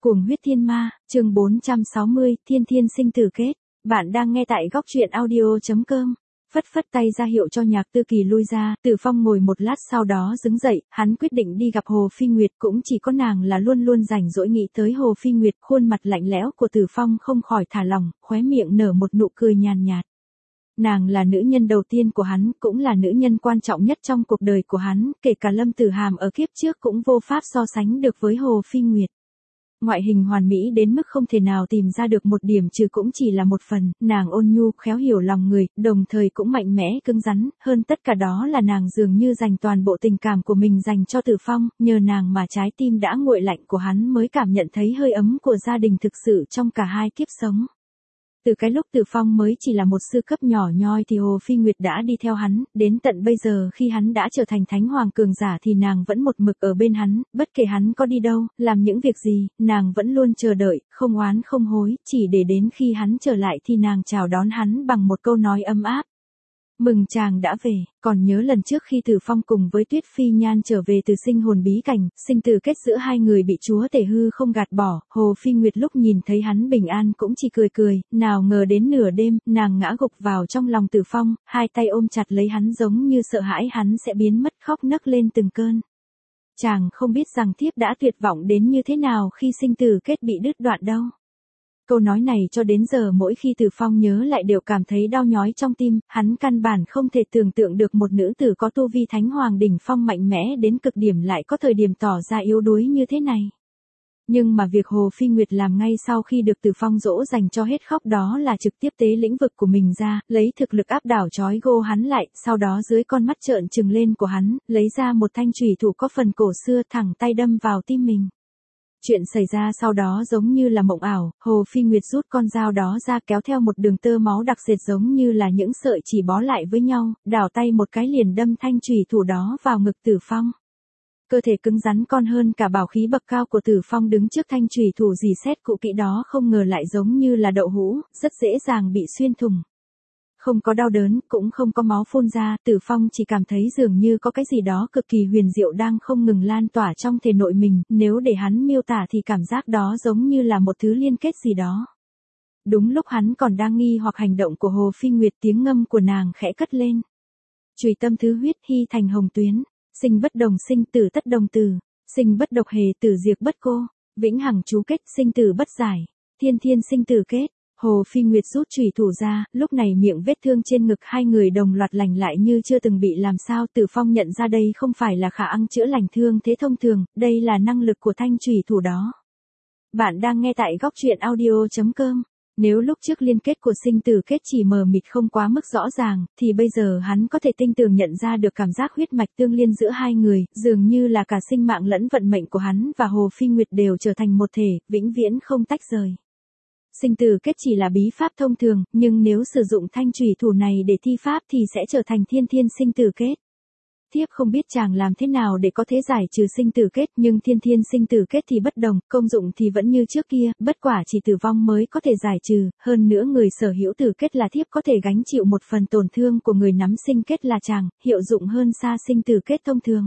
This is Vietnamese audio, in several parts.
Cuồng huyết thiên ma, chương 460, thiên thiên sinh tử kết. Bạn đang nghe tại góc truyện audio.com. Phất phất tay ra hiệu cho Nhạc Tư Kỳ lui ra, Tử Phong ngồi một lát sau đó đứng dậy, hắn quyết định đi gặp Hồ Phi Nguyệt, cũng chỉ có nàng là luôn luôn rảnh rỗi nghĩ tới Hồ Phi Nguyệt. Khuôn mặt lạnh lẽo của Tử Phong không khỏi thả lỏng, khóe miệng nở một nụ cười nhàn nhạt. Nàng là nữ nhân đầu tiên của hắn, cũng là nữ nhân quan trọng nhất trong cuộc đời của hắn, kể cả Lâm Tử Hàm ở kiếp trước cũng vô pháp so sánh được với Hồ Phi Nguyệt. Ngoại hình hoàn mỹ đến mức không thể nào tìm ra được một điểm trừ cũng chỉ là một phần, nàng ôn nhu, khéo hiểu lòng người, đồng thời cũng mạnh mẽ, cứng rắn, hơn tất cả đó là nàng dường như dành toàn bộ tình cảm của mình dành cho Tử Phong, nhờ nàng mà trái tim đã nguội lạnh của hắn mới cảm nhận thấy hơi ấm của gia đình thực sự trong cả hai kiếp sống. Từ cái lúc Tử Phong mới chỉ là một sư cấp nhỏ nhoi thì Hồ Phi Nguyệt đã đi theo hắn, đến tận bây giờ khi hắn đã trở thành thánh hoàng cường giả thì nàng vẫn một mực ở bên hắn, bất kể hắn có đi đâu, làm những việc gì, nàng vẫn luôn chờ đợi, không oán không hối, chỉ để đến khi hắn trở lại thì nàng chào đón hắn bằng một câu nói ấm áp. Mừng chàng đã về, còn nhớ lần trước khi Tử Phong cùng với Tuyết Phi Nhan trở về từ sinh hồn bí cảnh, sinh tử kết giữa hai người bị chúa tể hư không gạt bỏ, Hồ Phi Nguyệt lúc nhìn thấy hắn bình an cũng chỉ cười cười, nào ngờ đến nửa đêm, nàng ngã gục vào trong lòng Tử Phong, hai tay ôm chặt lấy hắn giống như sợ hãi hắn sẽ biến mất, khóc nấc lên từng cơn. Chàng không biết rằng thiếp đã tuyệt vọng đến như thế nào khi sinh tử kết bị đứt đoạn đâu. Câu nói này cho đến giờ mỗi khi Tử Phong nhớ lại đều cảm thấy đau nhói trong tim, hắn căn bản không thể tưởng tượng được một nữ tử có tu vi thánh hoàng đỉnh phong mạnh mẽ đến cực điểm lại có thời điểm tỏ ra yếu đuối như thế này. Nhưng mà việc Hồ Phi Nguyệt làm ngay sau khi được Tử Phong dỗ dành cho hết khóc đó là trực tiếp tế lĩnh vực của mình ra, lấy thực lực áp đảo trói gô hắn lại, sau đó dưới con mắt trợn trừng lên của hắn, lấy ra một thanh chùy thủ có phần cổ xưa thẳng tay đâm vào tim mình. Chuyện xảy ra sau đó giống như là mộng ảo, Hồ Phi Nguyệt rút con dao đó ra kéo theo một đường tơ máu đặc sệt giống như là những sợi chỉ bó lại với nhau, đảo tay một cái liền đâm thanh chùy thủ đó vào ngực Tử Phong. Cơ thể cứng rắn con hơn cả bảo khí bậc cao của Tử Phong đứng trước thanh chùy thủ dì xét cụ kỹ đó không ngờ lại giống như là đậu hũ, rất dễ dàng bị xuyên thủng. Không có đau đớn, cũng không có máu phun ra, Tử Phong chỉ cảm thấy dường như có cái gì đó cực kỳ huyền diệu đang không ngừng lan tỏa trong thể nội mình, nếu để hắn miêu tả thì cảm giác đó giống như là một thứ liên kết gì đó. Đúng lúc hắn còn đang nghi hoặc hành động của Hồ Phi Nguyệt, tiếng ngâm của nàng khẽ cất lên. Chùy tâm thứ huyết hy thành hồng tuyến, sinh bất đồng sinh tử tất đồng tử, sinh bất độc hề tử diệt bất cô, vĩnh hằng chú kết sinh tử bất giải, thiên thiên sinh tử kết. Hồ Phi Nguyệt rút chùy thủ ra, lúc này miệng vết thương trên ngực hai người đồng loạt lành lại như chưa từng bị làm sao. Tử Phong nhận ra đây không phải là khả năng chữa lành thương thế thông thường, đây là năng lực của thanh chùy thủ đó. Bạn đang nghe tại góc truyện audio.com. Nếu lúc trước liên kết của sinh tử kết chỉ mờ mịt không quá mức rõ ràng, thì bây giờ hắn có thể tinh tường nhận ra được cảm giác huyết mạch tương liên giữa hai người, dường như là cả sinh mạng lẫn vận mệnh của hắn và Hồ Phi Nguyệt đều trở thành một thể, vĩnh viễn không tách rời. Sinh tử kết chỉ là bí pháp thông thường, nhưng nếu sử dụng thanh chùy thủ này để thi pháp thì sẽ trở thành thiên thiên sinh tử kết. Thiếp không biết chàng làm thế nào để có thể giải trừ sinh tử kết, nhưng thiên thiên sinh tử kết thì bất đồng, công dụng thì vẫn như trước kia, bất quả chỉ tử vong mới có thể giải trừ, hơn nữa người sở hữu tử kết là thiếp có thể gánh chịu một phần tổn thương của người nắm sinh kết là chàng, hiệu dụng hơn xa sinh tử kết thông thường.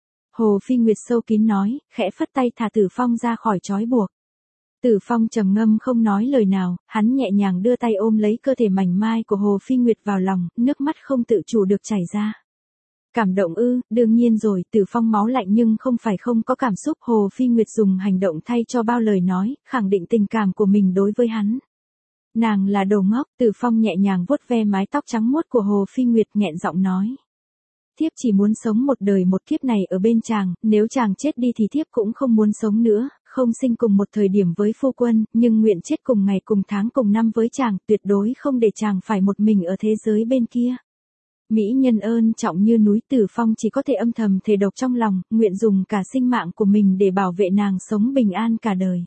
Hồ Phi Nguyệt sâu kín nói, khẽ phất tay thả Tử Phong ra khỏi trói buộc. Tử Phong trầm ngâm không nói lời nào, hắn nhẹ nhàng đưa tay ôm lấy cơ thể mảnh mai của Hồ Phi Nguyệt vào lòng, nước mắt không tự chủ được chảy ra. Cảm động ư, đương nhiên rồi, Tử Phong máu lạnh nhưng không phải không có cảm xúc. Hồ Phi Nguyệt dùng hành động thay cho bao lời nói, khẳng định tình cảm của mình đối với hắn. Nàng là đồ ngốc, Tử Phong nhẹ nhàng vuốt ve mái tóc trắng muốt của Hồ Phi Nguyệt nghẹn giọng nói. Thiếp chỉ muốn sống một đời một kiếp này ở bên chàng, nếu chàng chết đi thì thiếp cũng không muốn sống nữa, không sinh cùng một thời điểm với phu quân, nhưng nguyện chết cùng ngày cùng tháng cùng năm với chàng, tuyệt đối không để chàng phải một mình ở thế giới bên kia. Mỹ nhân ơn trọng như núi, Tử Phong chỉ có thể âm thầm thề độc trong lòng, nguyện dùng cả sinh mạng của mình để bảo vệ nàng sống bình an cả đời.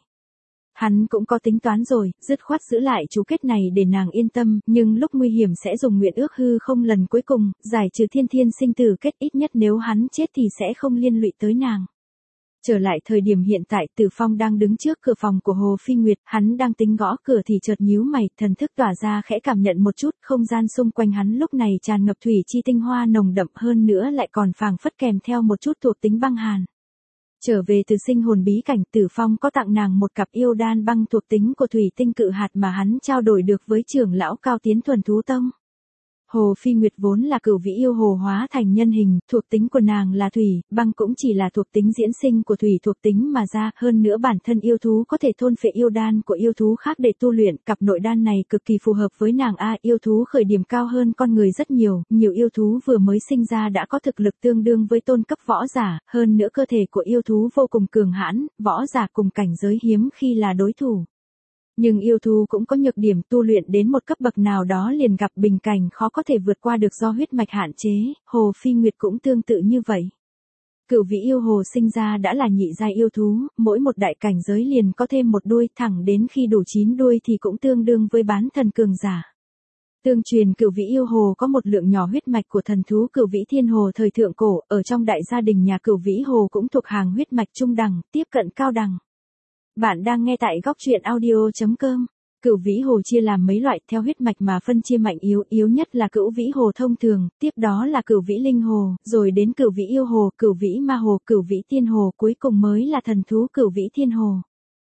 Hắn cũng có tính toán rồi, dứt khoát giữ lại chú kết này để nàng yên tâm, nhưng lúc nguy hiểm sẽ dùng nguyện ước hư không lần cuối cùng, giải trừ thiên thiên sinh tử kết, ít nhất nếu hắn chết thì sẽ không liên lụy tới nàng. Trở lại thời điểm hiện tại, Tử Phong đang đứng trước cửa phòng của Hồ Phi Nguyệt, hắn đang tính gõ cửa thì chợt nhíu mày, thần thức tỏa ra khẽ cảm nhận một chút, không gian xung quanh hắn lúc này tràn ngập thủy chi tinh hoa nồng đậm, hơn nữa lại còn phảng phất kèm theo một chút thuộc tính băng hàn. Trở về từ sinh hồn bí cảnh, Tử Phong có tặng nàng một cặp yêu đan băng thuộc tính của thủy tinh cự hạt mà hắn trao đổi được với trưởng lão Cao Tiến Thuần Thú Tông. Hồ Phi Nguyệt vốn là cửu vĩ yêu hồ hóa thành nhân hình, thuộc tính của nàng là thủy, băng cũng chỉ là thuộc tính diễn sinh của thủy thuộc tính mà ra, hơn nữa bản thân yêu thú có thể thôn phệ yêu đan của yêu thú khác để tu luyện, cặp nội đan này cực kỳ phù hợp với nàng yêu thú khởi điểm cao hơn con người rất nhiều, nhiều yêu thú vừa mới sinh ra đã có thực lực tương đương với tôn cấp võ giả, hơn nữa cơ thể của yêu thú vô cùng cường hãn, võ giả cùng cảnh giới hiếm khi là đối thủ. Nhưng yêu thú cũng có nhược điểm, tu luyện đến một cấp bậc nào đó liền gặp bình cảnh khó có thể vượt qua được do huyết mạch hạn chế, Hồ Phi Nguyệt cũng tương tự như vậy. Cửu vĩ yêu hồ sinh ra đã là nhị giai yêu thú, mỗi một đại cảnh giới liền có thêm một đuôi, thẳng đến khi đủ 9 đuôi thì cũng tương đương với bán thần cường giả. Tương truyền cửu vĩ yêu hồ có một lượng nhỏ huyết mạch của thần thú cửu vĩ thiên hồ thời thượng cổ, ở trong đại gia đình nhà cửu vĩ hồ cũng thuộc hàng huyết mạch trung đẳng, tiếp cận cao đẳng. Bạn đang nghe tại góc truyện audio.com. Cửu vĩ hồ chia làm mấy loại theo huyết mạch mà phân chia mạnh yếu, yếu nhất là cửu vĩ hồ thông thường, tiếp đó là cửu vĩ linh hồ, rồi đến cửu vĩ yêu hồ, cửu vĩ ma hồ, cửu vĩ tiên hồ, cuối cùng mới là thần thú cửu vĩ thiên hồ.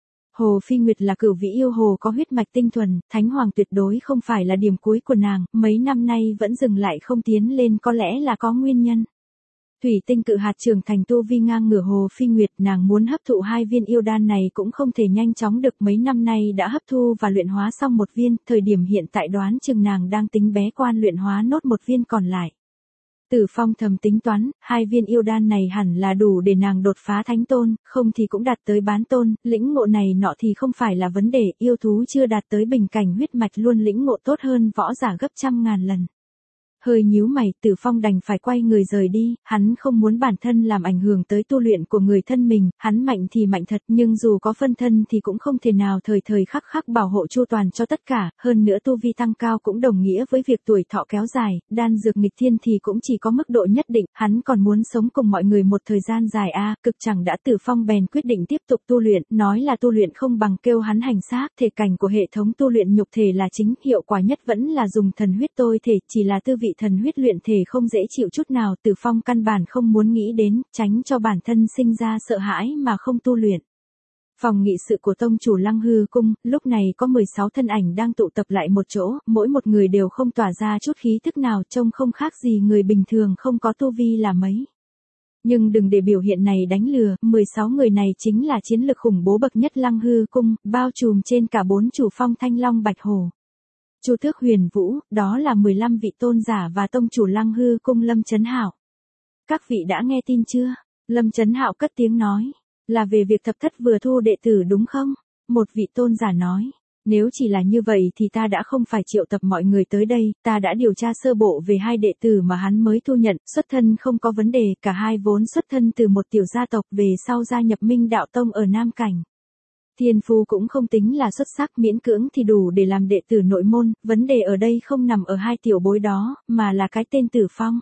Hồ Phi Nguyệt là cửu vĩ yêu hồ có huyết mạch tinh thuần, thánh hoàng tuyệt đối không phải là điểm cuối của nàng, mấy năm nay vẫn dừng lại không tiến lên có lẽ là có nguyên nhân. Thủy tinh cự hạt trưởng thành tu vi ngang ngửa Hồ Phi Nguyệt, nàng muốn hấp thụ 2 viên yêu đan này cũng không thể nhanh chóng được, mấy năm nay đã hấp thu và luyện hóa xong 1 viên, thời điểm hiện tại đoán chừng nàng đang tính bế quan luyện hóa nốt 1 viên còn lại. Tử Phong thầm tính toán, 2 viên yêu đan này hẳn là đủ để nàng đột phá thánh tôn, không thì cũng đạt tới bán tôn, lĩnh ngộ này nọ thì không phải là vấn đề, yêu thú chưa đạt tới bình cảnh huyết mạch luôn lĩnh ngộ tốt hơn võ giả gấp trăm ngàn lần. Hơi nhíu mày, Tử Phong đành phải quay người rời đi, hắn không muốn bản thân làm ảnh hưởng tới tu luyện của người thân mình, hắn mạnh thì mạnh thật nhưng dù có phân thân thì cũng không thể nào thời thời khắc khắc bảo hộ chu toàn cho tất cả, hơn nữa tu vi tăng cao cũng đồng nghĩa với việc tuổi thọ kéo dài, đan dược nghịch thiên thì cũng chỉ có mức độ nhất định, hắn còn muốn sống cùng mọi người một thời gian dài cực chẳng đã. Tử Phong bèn quyết định tiếp tục tu luyện, nói là tu luyện không bằng kêu hắn hành xác, thể cảnh của hệ thống tu luyện nhục thể là chính, hiệu quả nhất vẫn là dùng thần huyết tôi thể, chỉ là tư vị thần huyết luyện thể không dễ chịu chút nào, Tử Phong căn bản không muốn nghĩ đến, tránh cho bản thân sinh ra sợ hãi mà không tu luyện. Phòng nghị sự của tông chủ Lăng Hư Cung, lúc này có 16 thân ảnh đang tụ tập lại một chỗ, mỗi một người đều không tỏa ra chút khí thức nào, trông không khác gì người bình thường không có tu vi là mấy. Nhưng đừng để biểu hiện này đánh lừa, 16 người này chính là chiến lực khủng bố bậc nhất Lăng Hư Cung, bao trùm trên cả 4 chủ phong Thanh Long Bạch Hổ. Chu Tước Huyền Vũ, đó là 15 vị tôn giả và tông chủ Lăng Hư Cung Lâm Chấn Hạo. Các vị đã nghe tin chưa? Lâm Chấn Hạo cất tiếng nói, là về việc thập thất vừa thu đệ tử đúng không? Một vị tôn giả nói, nếu chỉ là như vậy thì ta đã không phải triệu tập mọi người tới đây, ta đã điều tra sơ bộ về 2 đệ tử mà hắn mới thu nhận, xuất thân không có vấn đề, cả hai vốn xuất thân từ một tiểu gia tộc về sau gia nhập Minh Đạo Tông ở Nam Cảnh. Thiên phú cũng không tính là xuất sắc, miễn cưỡng thì đủ để làm đệ tử nội môn, vấn đề ở đây không nằm ở 2 tiểu bối đó, mà là cái tên Tử Phong.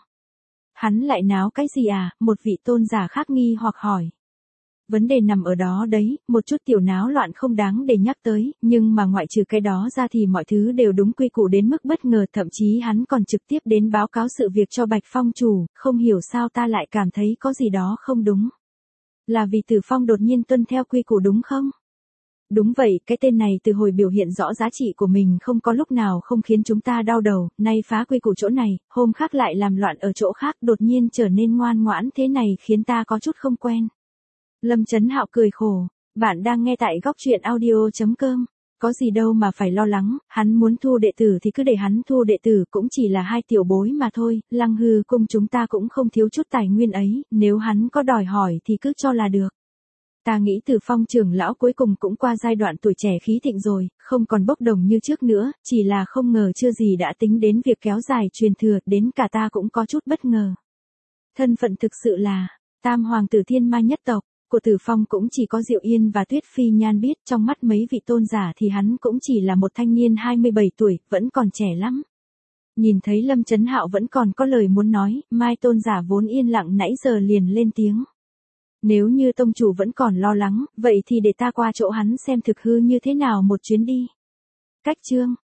Hắn lại náo cái gì à? Một vị tôn giả khác nghi hoặc hỏi. Vấn đề nằm ở đó đấy, một chút tiểu náo loạn không đáng để nhắc tới, nhưng mà ngoại trừ cái đó ra thì mọi thứ đều đúng quy củ đến mức bất ngờ, thậm chí hắn còn trực tiếp đến báo cáo sự việc cho Bạch Phong chủ, không hiểu sao ta lại cảm thấy có gì đó không đúng. Là vì Tử Phong đột nhiên tuân theo quy củ đúng không? Đúng vậy, cái tên này từ hồi biểu hiện rõ giá trị của mình không có lúc nào không khiến chúng ta đau đầu, nay phá quy củ chỗ này, hôm khác lại làm loạn ở chỗ khác, đột nhiên trở nên ngoan ngoãn thế này khiến ta có chút không quen. Lâm Chấn Hạo cười khổ, bạn đang nghe tại góc truyện audio.com. Có gì đâu mà phải lo lắng, hắn muốn thu đệ tử thì cứ để hắn thu đệ tử, cũng chỉ là 2 tiểu bối mà thôi, Lăng Hư Cung chúng ta cũng không thiếu chút tài nguyên ấy, nếu hắn có đòi hỏi thì cứ cho là được. Ta nghĩ Tử Phong trưởng lão cuối cùng cũng qua giai đoạn tuổi trẻ khí thịnh rồi, không còn bốc đồng như trước nữa, chỉ là không ngờ chưa gì đã tính đến việc kéo dài truyền thừa, đến cả ta cũng có chút bất ngờ. Thân phận thực sự là Tam Hoàng tử Thiên Ma nhất tộc, của Tử Phong cũng chỉ có Diệu Yên và Tuyết Phi Nhan biết, trong mắt mấy vị tôn giả thì hắn cũng chỉ là một thanh niên 27 tuổi, vẫn còn trẻ lắm. Nhìn thấy Lâm Chấn Hạo vẫn còn có lời muốn nói, Mai tôn giả vốn yên lặng nãy giờ liền lên tiếng. Nếu như tông chủ vẫn còn lo lắng, vậy thì để ta qua chỗ hắn xem thực hư như thế nào một chuyến đi. Cách chương